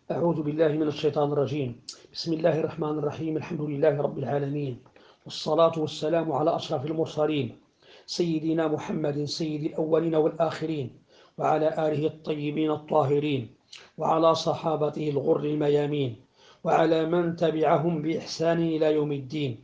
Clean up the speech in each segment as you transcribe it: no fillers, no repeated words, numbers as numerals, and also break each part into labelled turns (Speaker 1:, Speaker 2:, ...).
Speaker 1: أعوذ بالله من الشيطان الرجيم. بسم الله الرحمن الرحيم. الحمد لله رب العالمين، والصلاة والسلام على أشرف المرسلين سيدنا محمد سيد الأولين والآخرين، وعلى آله الطيبين الطاهرين، وعلى صحابته الغر الميامين، وعلى من تبعهم بإحسان إلى يوم الدين.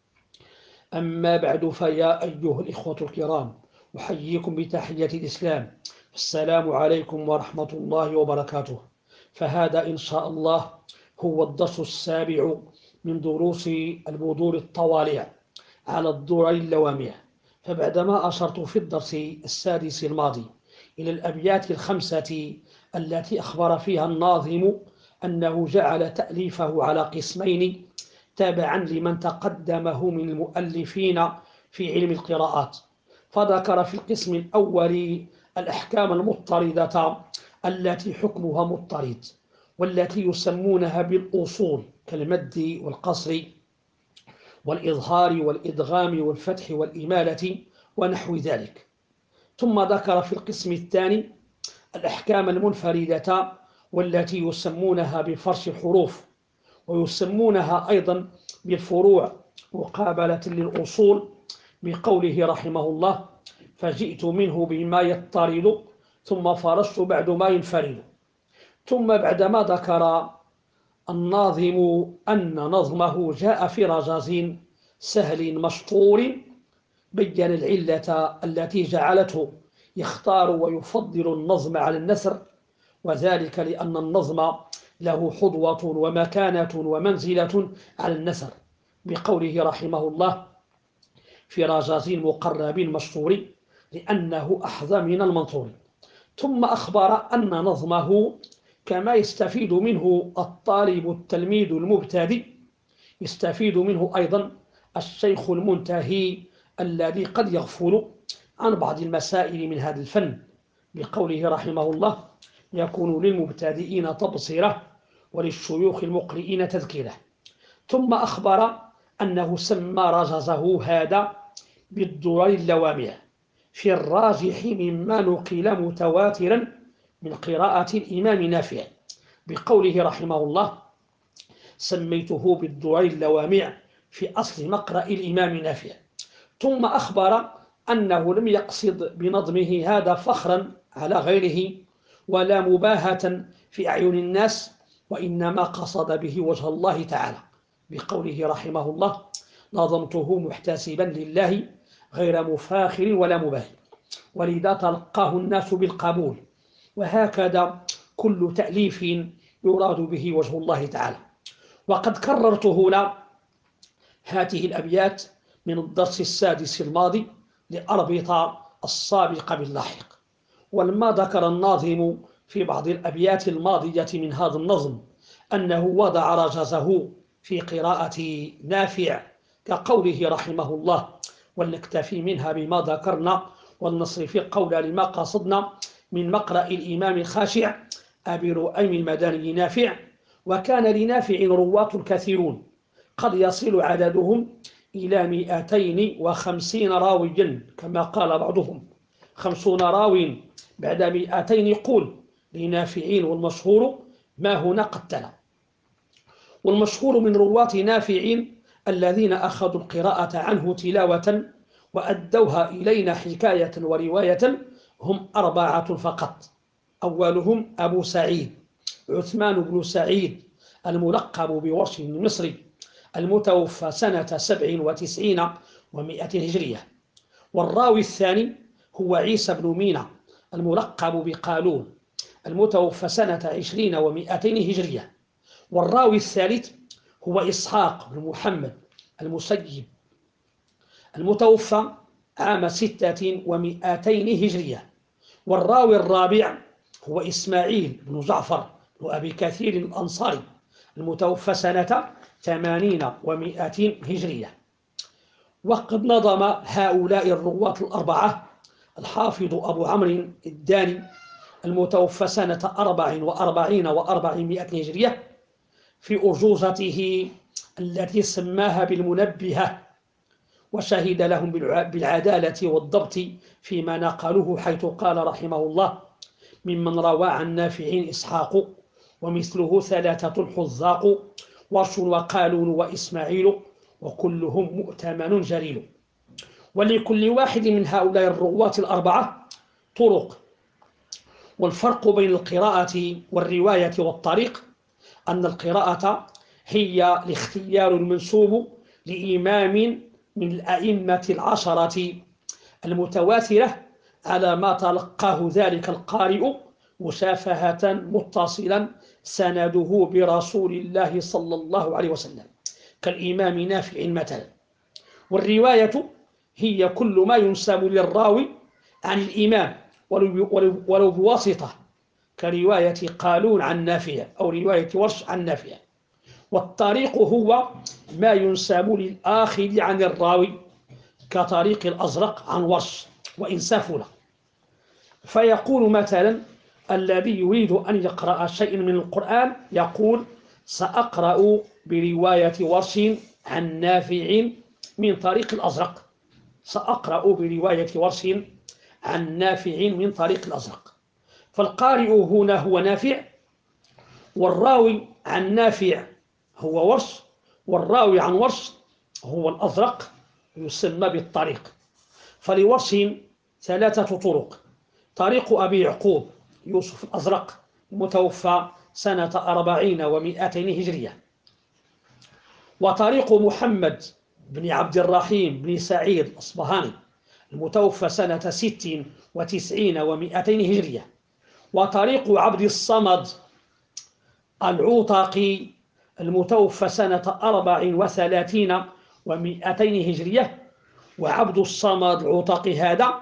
Speaker 1: أما بعد، فيا أيها الإخوة الكرام، أحييكم بتحية الإسلام. السلام عليكم ورحمة الله وبركاته. فهذا إن شاء الله هو الدرس السابع من دروس البذور الطوالع على الدرر اللوامع. فبعدما أشرت في الدرس السادس الماضي إلى الأبيات الخمسة التي أخبر فيها الناظم أنه جعل تأليفه على قسمين تابعا لمن تقدمه من المؤلفين في علم القراءات، فذكر في القسم الأول الأحكام المضطردة التي حكمها مضطرد، والتي يسمونها بالأصول كالمد والقصر والإظهار والإدغام والفتح والإمالة ونحو ذلك. ثم ذكر في القسم الثاني الأحكام المنفردة والتي يسمونها بفرش الحروف، ويسمونها أيضا بالفروع مقابلة للأصول، بقوله رحمه الله: فجئت منه بما يضطرد ثم فرشت بعد ما ينفرد. ثم بعدما ذكر الناظم أن نظمه جاء في رجاز سهل مشطور، بين العلة التي جعلته يختار ويفضل النظم على النثر، وذلك لأن النظم له حظوة ومكانة ومنزلة على النثر، بقوله رحمه الله: في رجاز مقرب مشطور لأنه أحظى من المنثور. ثم أخبر أن نظمه كما يستفيد منه الطالب التلميذ المبتدئ، يستفيد منه أيضا الشيخ المنتهي الذي قد يغفل عن بعض المسائل من هذا الفن، بقوله رحمه الله: يكون للمبتدئين تبصرة وللشيوخ المقرئين تذكرة. ثم أخبر أنه سمى رجزه هذا بالدرر اللوامع في الراجح مما نقل متواترا من قراءة الإمام نافع، بقوله رحمه الله: سميته بالدرر اللوامع في أصل مقرأ الإمام نافع. ثم أخبر أنه لم يقصد بنظمه هذا فخرا على غيره ولا مباهة في أعين الناس، وإنما قصد به وجه الله تعالى، بقوله رحمه الله: نظمته محتسبا لله غير مفاخر ولا مباهي، ولذا تلقاه الناس بالقبول. وهكذا كل تأليف يراد به وجه الله تعالى. وقد كررت هنا هذه الأبيات من الدرس السادس الماضي لأربط السابق باللاحق. ولما ذكر الناظم في بعض الأبيات الماضية من هذا النظم أنه وضع رجزه في قراءة نافع، كقوله رحمه الله: ولنكتفي منها بما ذكرنا ولنصرف القول لما قصدنا من مقرأ الإمام الخاشع أبي رؤيم المدني نافع. وكان لنافع رواة كثيرون قد يصل عددهم إلى 250 راويا، كما قال بعضهم 50 راو بعد 200 قول لنافعين، والمشهور ما هنا قد تلا. والمشهور من رواة نافع الذين أخذوا القراءة عنه تلاوة وأدوها إلينا حكاية ورواية هم 4 فقط. أولهم أبو سعيد عثمان بن سعيد الملقب بورش المصري، المتوفى سنة 97 و100 هجرية. والراوي الثاني هو عيسى بن مينا الملقب بقالون، المتوفى سنة 20 و200 هجرية. والراوي الثالث هو إسحاق بن محمد المسيب المتوفى عام 6 و200 هجرية. والراوي الرابع هو إسماعيل بن جعفر بن أبي كثير الأنصاري، المتوفى سنة 80 و200 هجرية. وقد نظم هؤلاء الرواة الأربعة الحافظ أبو عمرو الداني، المتوفى سنة 44 و400 هجرية، في أرجوزته التي سماها بالمنبهة، وشهد لهم بالعدالة والضبط فيما نقلوه، حيث قال رحمه الله: ممن روى عن نافع إسحاق ومثله ثلاثة الحذاق ورش وقالون وإسماعيل وكلهم مؤتمن جليل. ولكل واحد من هؤلاء الرواة الأربعة طرق. والفرق بين القراءة والرواية والطريق أن القراءة هي الاختيار المنسوب لإمام من الأئمة العشرة المتواترة على ما تلقاه ذلك القارئ مشافهة متصلا سنده برسول الله صلى الله عليه وسلم كالإمام نافع مثلا. والرواية هي كل ما ينسب للراوي عن الإمام ولو بواسطة كرواية قالون عن نافع أو رواية ورش عن نافع. والطريق هو ما ينسب للآخذ عن الراوي كطريق الأزرق عن ورش وإن سفل، فيقول مثلا الذي يريد أن يقرأ شيء من القرآن يقول سأقرأ برواية ورش عن نافع من طريق الأزرق، سأقرأ برواية ورش عن نافع من طريق الأزرق. فالقارئ هنا هو نافع، والراوي عن نافع هو ورش، والراوي عن ورش هو الأزرق يسمى بالطريق. فلورش ثلاثة طرق: طريق أبي يعقوب يوسف الأزرق المتوفى سنة 40 و200 هجرية، وطريق محمد بن عبد الرحيم بن سعيد الأصبهاني المتوفى سنة 96 و200 هجرية، وطريق عبد الصمد العوطاقي المتوفى سنة 34 و200 هجرية. وعبد الصمد العوطاقي هذا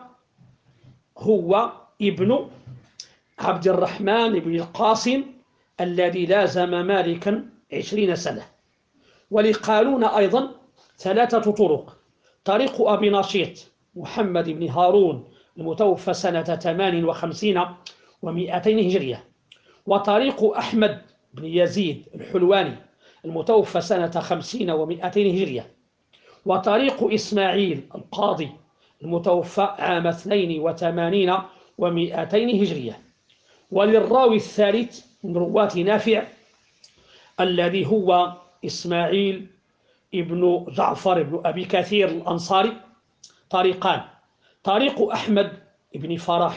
Speaker 1: هو ابن عبد الرحمن بن القاسم الذي لازم مالكا 20 سنة. ولقالون أيضا ثلاثة طرق: طريق أبي نشيط محمد بن هارون المتوفى سنة 58 و200 هجرية، وطريق أحمد بن يزيد الحلواني المتوفى سنة 50 و200 هجرية، وطريق إسماعيل القاضي المتوفى عام 82 و200 هجرية. وللراوي الثالث من رواة نافع الذي هو إسماعيل ابن جعفر بن أبي كثير الأنصاري طريقان: طريق أحمد بن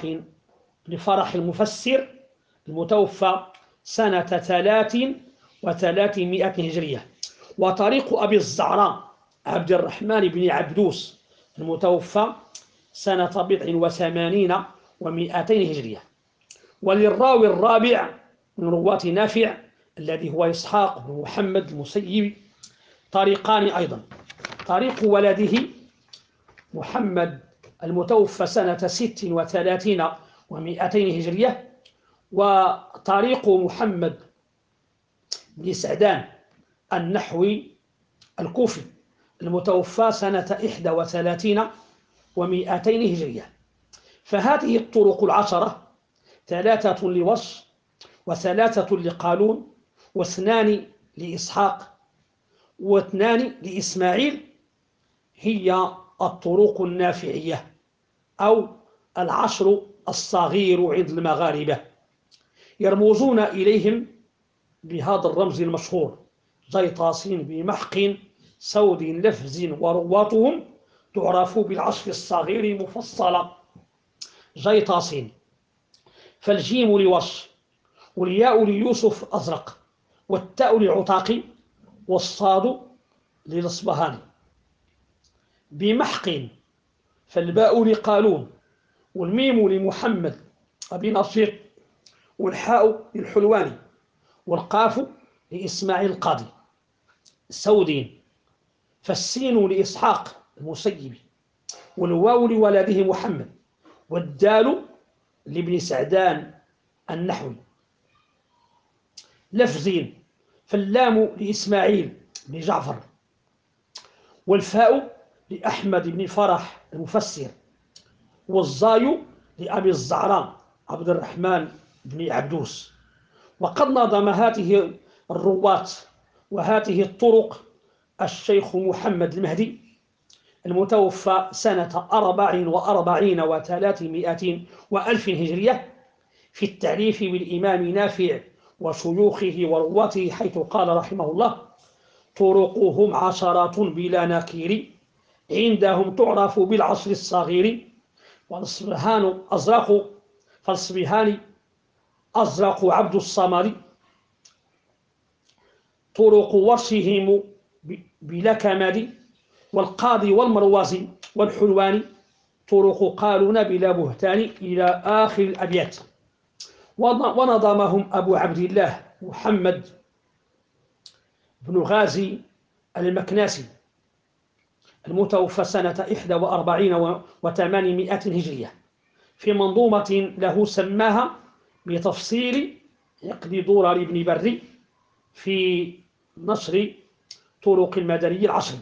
Speaker 1: فرح المفسر المتوفى سنة 33 هجرية، وطريق أبي الزعراء عبد الرحمن بن عبدوس المتوفى سنة 87 و200 هجرية. وللراوي الرابع من رواة نافع الذي هو إسحاق بن محمد المسيبي طريقان أيضا: طريق ولده محمد المتوفى سنة 36 و200 هجرية، وطريق محمد بن سعدان النحوي الكوفي المتوفى سنة 31 و200 هجرية. فهذه الطرق العشرة: ثلاثة لورش، وثلاثة لقالون، واثنان لإسحاق، واثنان لإسماعيل، هي الطرق النافعية أو العشر الصغير عند المغاربة، يرمزون إليهم بهذا الرمز المشهور: جيطاسين بمحق سود لفز، ورواتهم تعرف بالعشر الصغير مفصلا. جيطاسين. فالجيم لورش، والياء ليوسف أزرق، والتاء لعطاقي، والصاد للأصبهاني. بمحق، فالباء لقالون، والميم لمحمد أبي نشيط، والحاء للحلواني، والقاف لإسماعيل القاضي. سودين، فالسين لإسحاق المسيبي، والواو لولده محمد، والدال لابن سعدان النحوي. لفزين، فاللام لإسماعيل بن جعفر، والفاء لأحمد بن فرح المفسر، والزاي لأبي الزعراء عبد الرحمن بن عبدوس. وقد نظم هذه الرواة وهذه الطرق الشيخ محمد المهدي المتوفى سنة 44 و300 وألف هجرية في التعريف بالإمام نافع وشيوخه ورواته، حيث قال رحمه الله: طرقهم عشرات بلا نكير، عندهم تعرف بالعصر الصغير، فالصبهان أزرق عبد الصمد، طرق ورشهم بلا كمال، والقاضي والمروزي والحلواني، طرق قالون بلا بهتان، إلى آخر الأبيات. ونظمهم أبو عبد الله محمد بن غازي المكناسي، المتوفى سنة 41 و800 هجرية، في منظومة له سماها بتفصيل عقد درر بن بري في نشر طرق المدني العشر،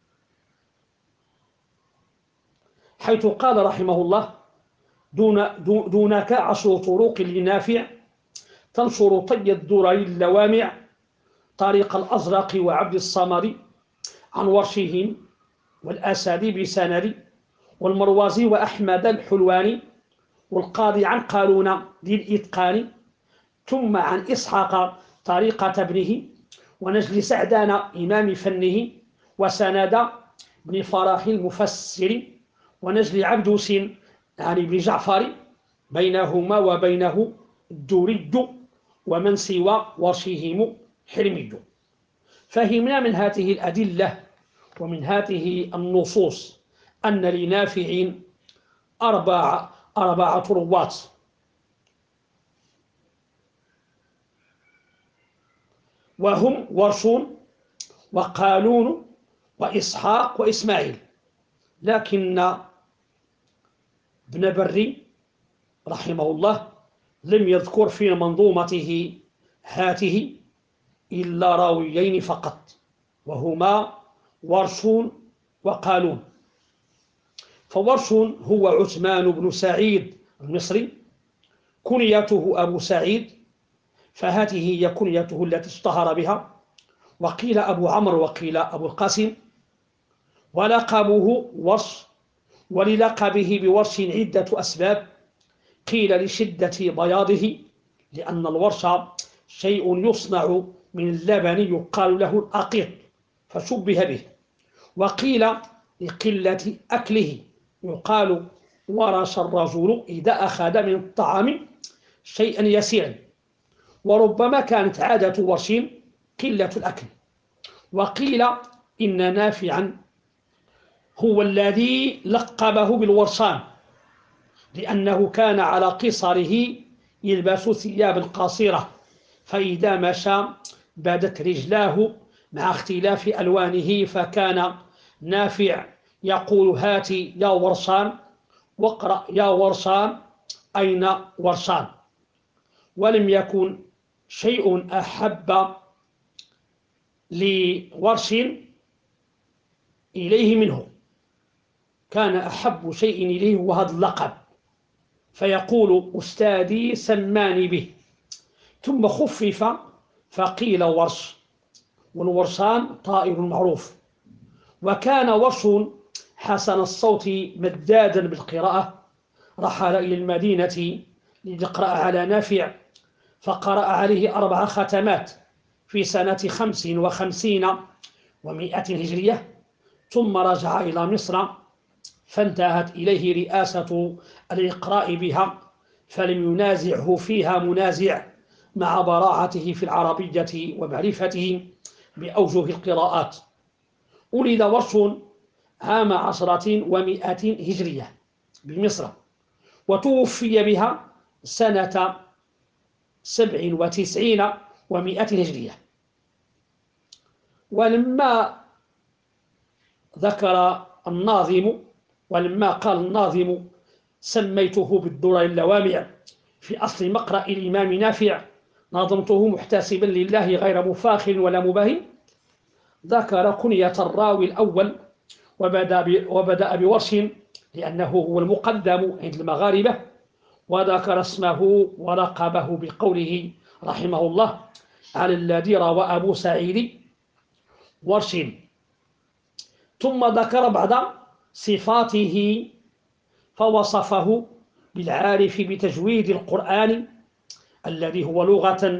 Speaker 1: حيث قال رحمه الله: دونك 10 طرق لنافع، تنشر طي الدرر اللوامع، طريق الأزرق وعبد الصمد، عن ورشهم والأسد بسند، والمروزي وأحمد الحلواني، والقاضي عن قالون ذي الإتقان، ثم عن إسحاق طريقة ابنه، ونجل سعدان إمام فنه، وسند بن فرح المفسر، ونجل عبدوس عن ابن جعفر، بينهما وبينه الدوري، ومن سوى ورشهم حرمي. فهمنا من هذه الأدلة ومن هذه النصوص أن لنافع أربعة رواة، وهم ورش وقالون وإسحاق وإسماعيل، لكن ابن بري رحمه الله لم يذكر في منظومته هاته إلا راويين فقط، وهما ورش وقالون. فورش هو عثمان بن سعيد المصري، كنيته أبو سعيد، فهذه هي كنيته التي اشتهر بها، وقيل أبو عمرو وقيل أبو القاسم، ولقبه ورش، وللقبه بورش عدة أسباب، قيل لشدة بياضه، لأن الورش شيء يصنع من اللبن يقال له الأقيط فشبه به، وقيل لقلة أكله، يقال ورش الرجل إذا أخذ من الطعام شيئا يسيرا، وربما كانت عادة ورش قلة الأكل. وقيل إن نافعا هو الذي لقبه بالورشان، لأنه كان على قصره يلبس ثيابا قصيرة، فإذا مشى بدت رجلاه مع اختلاف ألوانه، فكان نافع يقول: هاتي يا ورشان، واقرأ يا ورشان أين ورشان. ولم يكن شيء أحب لورش إليه منه، كان أحب شيء إليه هو هذا اللقب، فيقول: أستاذي سماني به، ثم خفف فقيل ورش، والورشان طائر معروف. وكان ورش حسن الصوت مدادا بالقراءة، رحل إلى المدينة ليقرأ على نافع، فقرأ عليه 4 ختمات في سنة 55 و100 هجرية، ثم رجع إلى مصر، فانتهت إليه رئاسة الإقراء بها، فلم ينازعه فيها منازع، مع براعته في العربية ومعرفته بأوجه القراءات. ولد ورش عام 10 و100 هجرية بمصر، وتوفي بها سنة 97 و100 هجرية. ولما قال الناظم: سميته بالدرر اللوامع، في أصل مقرأ الإمام نافع، نظمته محتسبا لله غير مفاخر ولا مباهي، ذكر كنية الراوي الأول، وبدأ بورش لأنه هو المقدم عند المغاربة، وذكر اسمه ولقبه بقوله رحمه الله: على الذي روى أبو سعيد ورش. ثم ذكر بعض صفاته، فوصفه بالعارف بتجويد القرآن، الذي هو لغة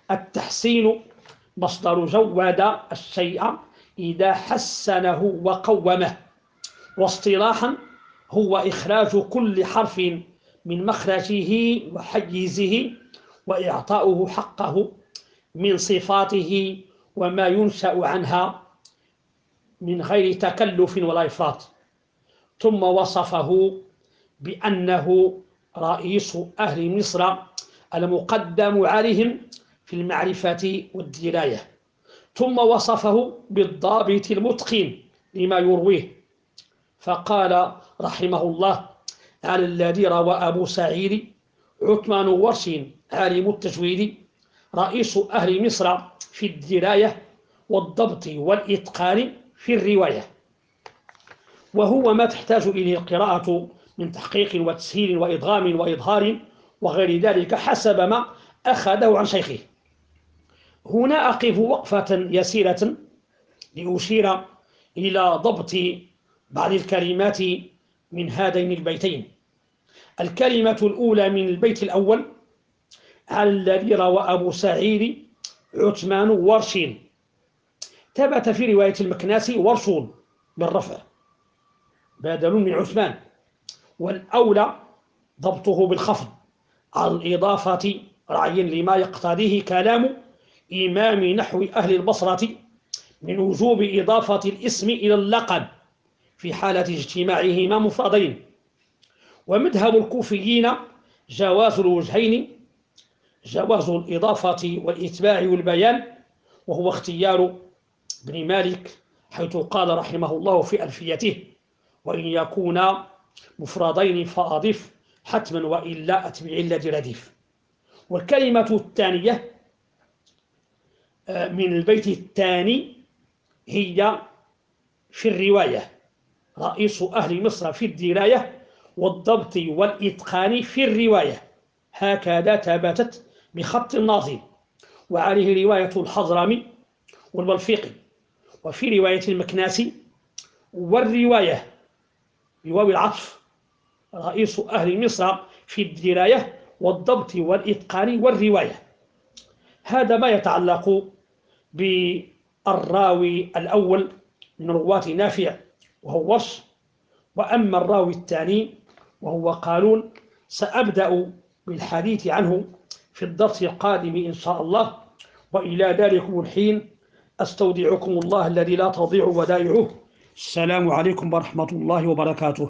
Speaker 1: التحسين مصدر جود الشيء إذا حسنه وقومه، واصطلاحا هو إخراج كل حرف من مخرجه وحيزه وإعطاؤه حقه من صفاته وما ينشأ عنها من غير تكلف ولا إفراط. ثم وصفه بأنه رئيس أهل مصر المقدم عليهم في المعرفة والدراية. ثم وصفه بالضابط المتقن لما يرويه، فقال رحمه الله: على الذي روى أبو سعيد عثمان ورش عالم التجويد رئيس أهل مصر في الدراية والضبط والإتقان في الرواية، وهو ما تحتاج إليه القراءة من تحقيق وتسهيل وإدغام وإظهار وغير ذلك حسب ما أخذه عن شيخه. هنا أقف وقفة يسيرة لأشير إلى ضبط بعض الكلمات من هذين البيتين. الكلمة الأولى من البيت الأول: على الذي روى أبو سعيد عثمان ورش، ثبت في رواية المكناسي ورشون بالرفع بدل من عثمان، والأولى ضبطه بالخفض على الإضافة رعيا لما يقتضيه كلام إمام نحو أهل البصرة من وجوب إضافة الاسم إلى اللقب في حالة اجتماعهما مفردين. ومذهب الكوفيين جواز الوجهين، جواز الإضافة والإتباع والبيان، وهو اختيار ابن مالك، حيث قال رحمه الله في ألفيته: وإن يكونا مفردين فأضف حتما وإلا أتبع الذي رديف. والكلمة الثانية من البيت الثاني هي في الرواية: رئيس أهل مصر في الدراية والضبط والإتقان في الرواية، هكذا ثبتت بخط الناظم، وعليه رواية الحضرمي والبلفيقي. وفي رواية المكناسي والرواية بواو العطف: رئيس أهل مصر في الدراية والضبط والإتقان والرواية. هذا ما يتعلق بالراوي الأول من رواة نافع وهو ورش. وأما الراوي الثاني وهو قالون سأبدأ بالحديث عنه في الدرس القادم إن شاء الله، وإلى ذلكم الحين أستودعكم الله الذي لا تضيع ودائعه. السلام عليكم ورحمة الله وبركاته.